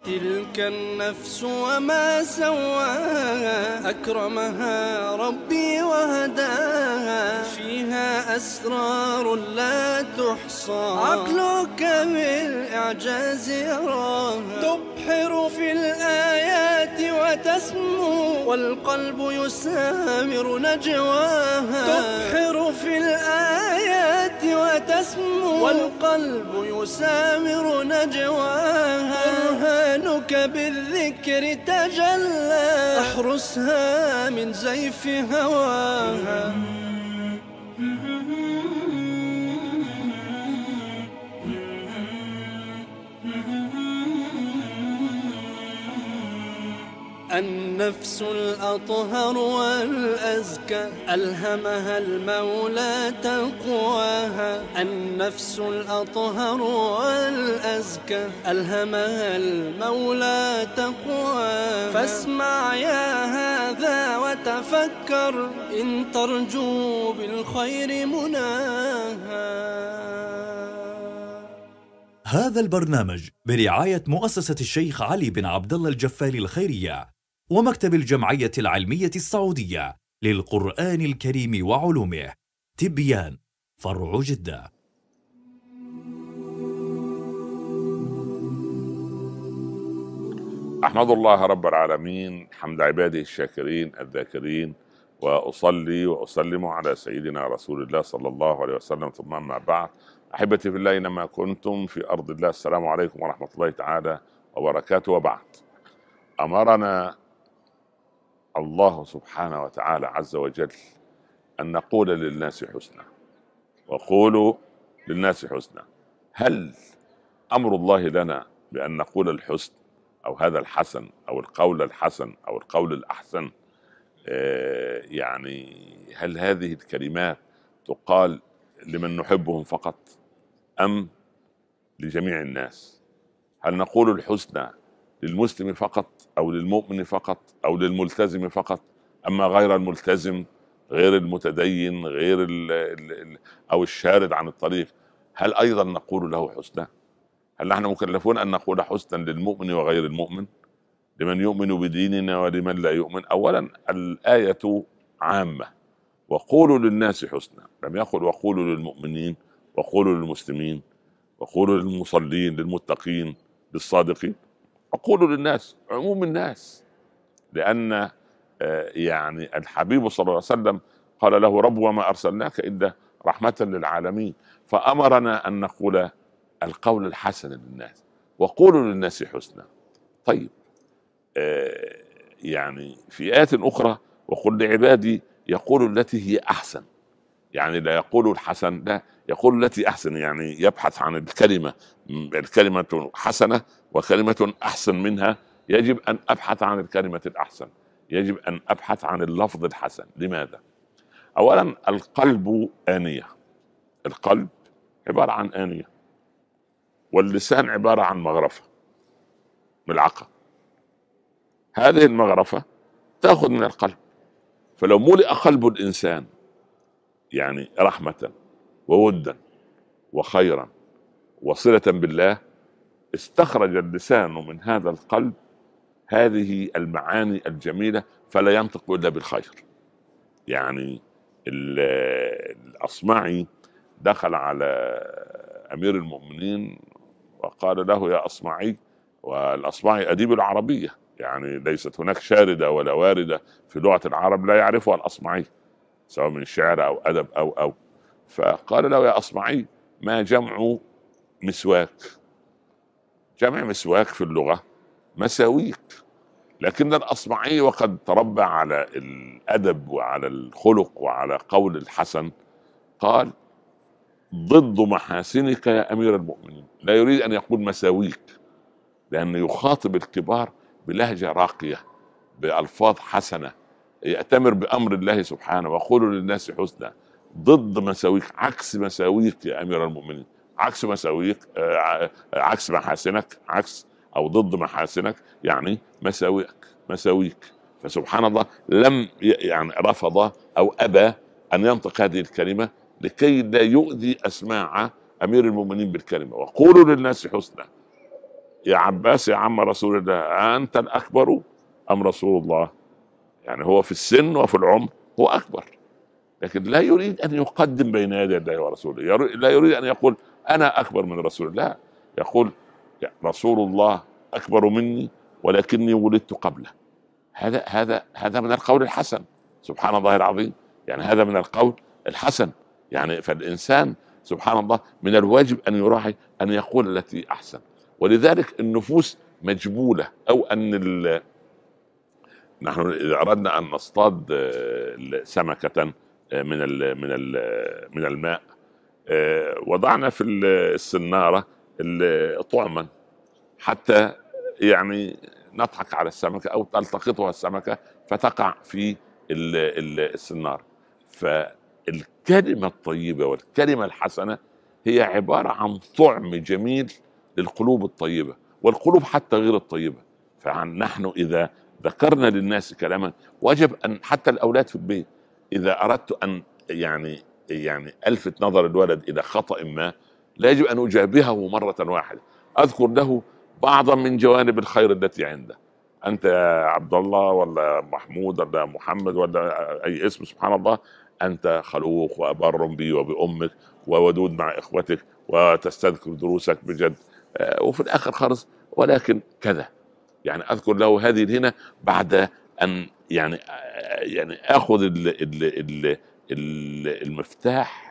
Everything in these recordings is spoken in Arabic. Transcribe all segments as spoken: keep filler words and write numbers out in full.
تلك النفس وما سواها أكرمها ربي وهداها فيها أسرار لا تحصى عقلك بالإعجاز يراها تبحر في الآيات وتسمو والقلب يسامر نجواها تبحر في الآيات وتسمو والقلب يسامر نجواها برهانك بالذكر تجلى احرسها من زيف هواها النفس الأطهر والأزكى ألهمها المولى تقواها النفس الأطهر والأزكى ألهمها المولى تقواها فاسمع يا هذا وتفكر إن ترجو بالخير مناها. هذا البرنامج برعاية مؤسسة الشيخ علي بن عبد الله الجفاري الخيرية ومكتب الجمعية العلمية السعودية للقرآن الكريم وعلومه، تبيان، فرع جدة. أحمد الله رب العالمين حمد عباده الشاكرين الذاكرين، وأصلي وأسلم على سيدنا رسول الله صلى الله عليه وسلم، ثم أما بعد. أحبتي في الله، أينما كنتم في أرض الله، السلام عليكم ورحمة الله تعالى وبركاته. وبعد، أمرنا الله سبحانه وتعالى عز وجل أن نقول للناس حسنا، وقولوا للناس حسنا. هل أمر الله لنا بأن نقول الحسن أو هذا الحسن أو القول الحسن أو القول الأحسن؟ آه يعني هل هذه الكلمات تقال لمن نحبهم فقط أم لجميع الناس؟ هل نقول الحسنى للمسلم فقط أو للمؤمن فقط أو للملتزم فقط، أما غير الملتزم، غير المتدين، غير ال ال أو الشارد عن الطريق، هل أيضا نقول له حسنى؟ هل نحن مكلفون أن نقول حسنا للمؤمن وغير المؤمن، لمن يؤمن بديننا ولمن لا يؤمن؟ أولا، الآية عامة، وقولوا للناس حسنا، لم يقل وقولوا للمؤمنين، وقولوا للمسلمين، وقولوا للمصلين، للمتقين، للصادقين، وقولوا للناس، عموم الناس. لأن يعني الحبيب صلى الله عليه وسلم قال له رب وما أرسلناك إلا رحمة للعالمين، فأمرنا أن نقول القول الحسن للناس، وقولوا للناس حسنا. طيب، آه يعني في آيات أخرى وقل لعبادي يقول التي هي أحسن، يعني لا يقول الحسن، لا، يقول التي أحسن، يعني يبحث عن الكلمة، الكلمة حسنة وكلمة أحسن منها، يجب أن أبحث عن الكلمة الأحسن، يجب أن أبحث عن اللفظ الحسن. لماذا؟ أولا، القلب آنية، القلب عبارة عن آنية، واللسان عبارة عن مغرفة، ملعقة. هذه المغرفة تأخذ من القلب، فلو ملئ قلب الإنسان يعني رحمة وودا وخيرا وصلة بالله، استخرج اللسان من هذا القلب هذه المعاني الجميلة، فلا ينطق إلا بالخير. يعني الأصمعي دخل على أمير المؤمنين وقال له يا أصمعي، والأصمعي أديب العربية، يعني ليست هناك شاردة ولا واردة في لغة العرب لا يعرفها الأصمعي، سواء من شعر أو أدب أو أو فقال له يا أصمعي، ما جمع مسواك؟ جمع مسواك في اللغة مساويك، لكن الأصمعي وقد تربى على الأدب وعلى الخلق وعلى قول الحسن قال ضد محاسنك يا أمير المؤمنين، لا يريد أن يقول مساويك، لأنه يخاطب الكبار بلهجة راقية بألفاظ حسنة، يأتمر بأمر الله سبحانه، وقولوا للناس حسنا، ضد مساويك، عكس مساويك يا أمير المؤمنين، عكس مساويك، عكس محاسنك، عكس أو ضد محاسنك، يعني مساويك مساويك. فسبحان الله، لم يعني رفض أو أبى أن ينطق هذه الكلمة لكي لا يؤذي أسماع أمير المؤمنين بالكلمة، وقولوا للناس حسنا. يا عباس يا عم رسول الله، أنت الأكبر أم رسول الله؟ يعني هو في السن وفي العمر هو أكبر، لكن لا يريد أن يقدم بين يدي الله ورسوله، لا يريد أن يقول أنا أكبر من رسول الله، يقول رسول الله أكبر مني ولكني ولدت قبله. هذا هذا هذا من القول الحسن، سبحان الله العظيم. يعني هذا من القول الحسن. يعني فالإنسان سبحان الله من الواجب أن يراعي أن يقول التي أحسن. ولذلك النفوس مجبولة، أو أن نحن إذا أردنا أن نصطاد سمكة من ال من ال من الماء، وضعنا في السنارة طعما حتى يعني نضحك على السمكة أو تلتقطها السمكة فتقع في السنار. فالكلمة الطيبة والكلمة الحسنة هي عبارة عن طعم جميل للقلوب الطيبة والقلوب حتى غير الطيبة. فنحن إذا ذكرنا للناس كلاما، وجب أن حتى الأولاد في البيت إذا أردت أن يعني يعني ألفت نظر الولد إلى خطأ ما، لا يجب أن أجابهه مرة واحدة، أذكر له بعضا من جوانب الخير التي عنده. أنت يا عبد الله ولا محمود ولا محمد ولا أي اسم، سبحان الله، أنت خلوق وبر بي وبأمك وودود مع إخوتك وتستذكر دروسك بجد، وفي الآخر خالص ولكن كذا. يعني أذكر له هذه هنا بعد أن يعني يعني آخذ ال ال ال المفتاح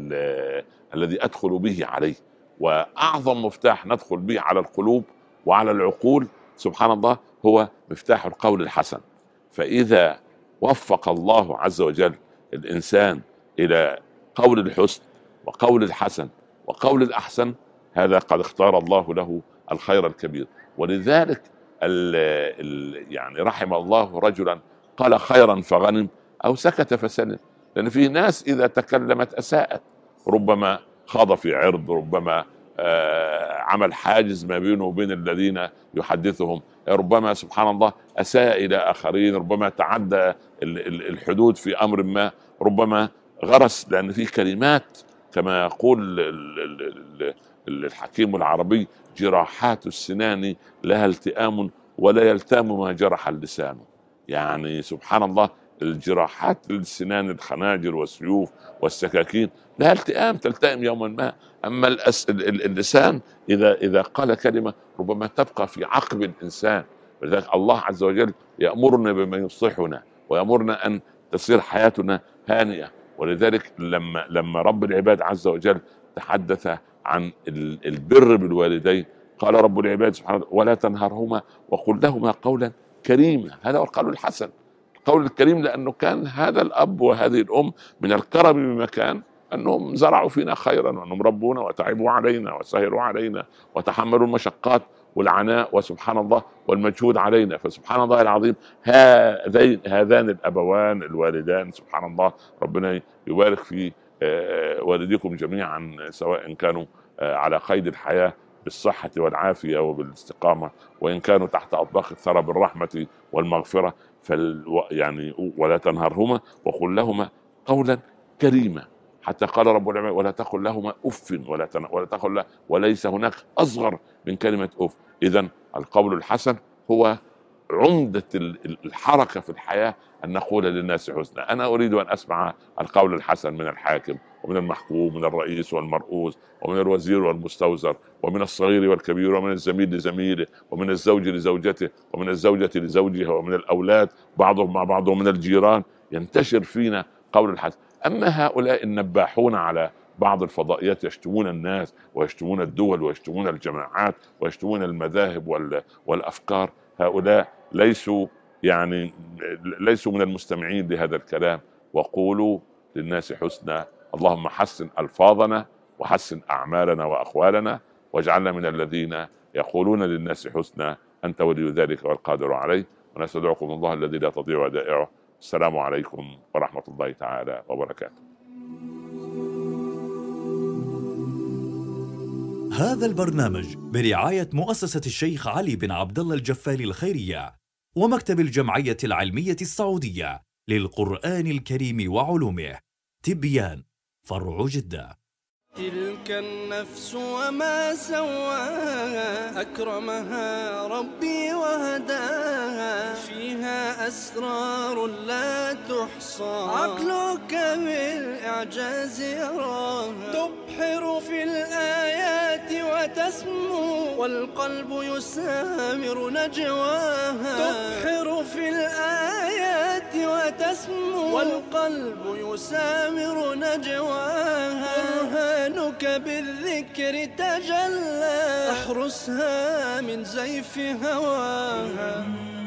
الذي أدخل به عليه، وأعظم مفتاح ندخل به على القلوب وعلى العقول سبحان الله هو مفتاح القول الحسن. فإذا وفق الله عز وجل الإنسان إلى قول الحسن وقول الحسن وقول الأحسن، هذا قد اختار الله له الخير الكبير. ولذلك ال ال يعني رحم الله رجلا قال خيرا فغنم أو سكت فسلم. لأن في ناس إذا تكلمت أساءت، ربما خاض في عرض، ربما آه عمل حاجز ما بينه وبين الذين يحدثهم، ربما سبحان الله أساء إلى آخرين، ربما تعدى الحدود في أمر ما، ربما غرس. لأن في كلمات كما يقول الحكيم العربي جراحات السنان لها التئام ولا يلتام ما جرح اللسان. يعني سبحان الله الجراحات للسنان، الخناجر والسيوف والسكاكين لها التئام، تلتئم يوما ما. أما اللسان إذا إذا قال كلمة ربما تبقى في عقب الإنسان. ولذلك الله عز وجل يأمرنا بما يصلحنا ويأمرنا أن تصير حياتنا هانئة. ولذلك لما لما رب العباد عز وجل تحدث عن البر بالوالدين قال رب العباد سبحانه ولا تنهرهما وقل لهما قولا كريما. هذا هو القول الحسن، القول الكريم، لأنه كان هذا الأب وهذه الأم من الكرم بمكان أنهم زرعوا فينا خيرا، وأنهم ربونا وتعبوا علينا وسهروا علينا وتحملوا المشقات والعناء وسبحان الله والمجهود علينا. فسبحان الله العظيم هذين هذان الأبوان الوالدان سبحان الله، ربنا يبارك في والديكم جميعا سواء كانوا على قيد الحياة بالصحة والعافية وبالاستقامة، وإن كانوا تحت أطباق الثرى بالرحمة والمغفرة. فال يعني ولا تنهرهما وقل لهما قولا كريما. حتى قال رب العالمين ولا تقل لهما أف ولا تن... ولا تقل له، وليس هناك أصغر من كلمة أف. إذن القول الحسن هو عمدة الحركة في الحياة، أن نقول للناس حسنا. أنا أريد أن أسمع القول الحسن من الحاكم ومن المحكوم، من الرئيس والمرؤوس، ومن الوزير والمستوزر، ومن الصغير والكبير، ومن الزميل لزميله، ومن الزوج لزوجته، ومن الزوجة لزوجها، ومن الأولاد بعضهم مع بعض، ومن الجيران. ينتشر فينا قول الحسن. أما هؤلاء النباحون على بعض الفضائيات يشتمون الناس ويشتمون الدول ويشتمون الجماعات ويشتمون المذاهب والأفكار، هؤلاء ليسوا يعني ليسوا من المستمعين لهذا الكلام. وقولوا للناس حسنا. اللهم حسن ألفاظنا وحسن أعمالنا وأقوالنا، واجعلنا من الذين يقولون للناس حسنا. أنت ولي ذلك والقادر عليه. ونستدعكم الله الذي لا تضيع ودائعه. السلام عليكم ورحمة الله تعالى وبركاته. هذا البرنامج برعاية مؤسسة الشيخ علي بن عبد الله الجفالي الخيرية ومكتب الجمعية العلمية السعودية للقرآن الكريم وعلومه. تبيان، فرع جدة. تلك النفس وما سواها، أكرمها ربي وهداها، فيها أسرار لا تحصى، عقلك بالإعجاز يراها، تبحر في الآيات وتسمو، والقلب يسامر نجواها، تبحر في الآيات وتسمو، والقلب يسامر نجواها، برهانك بالذكر تجلى، احرسها من زيف هواها.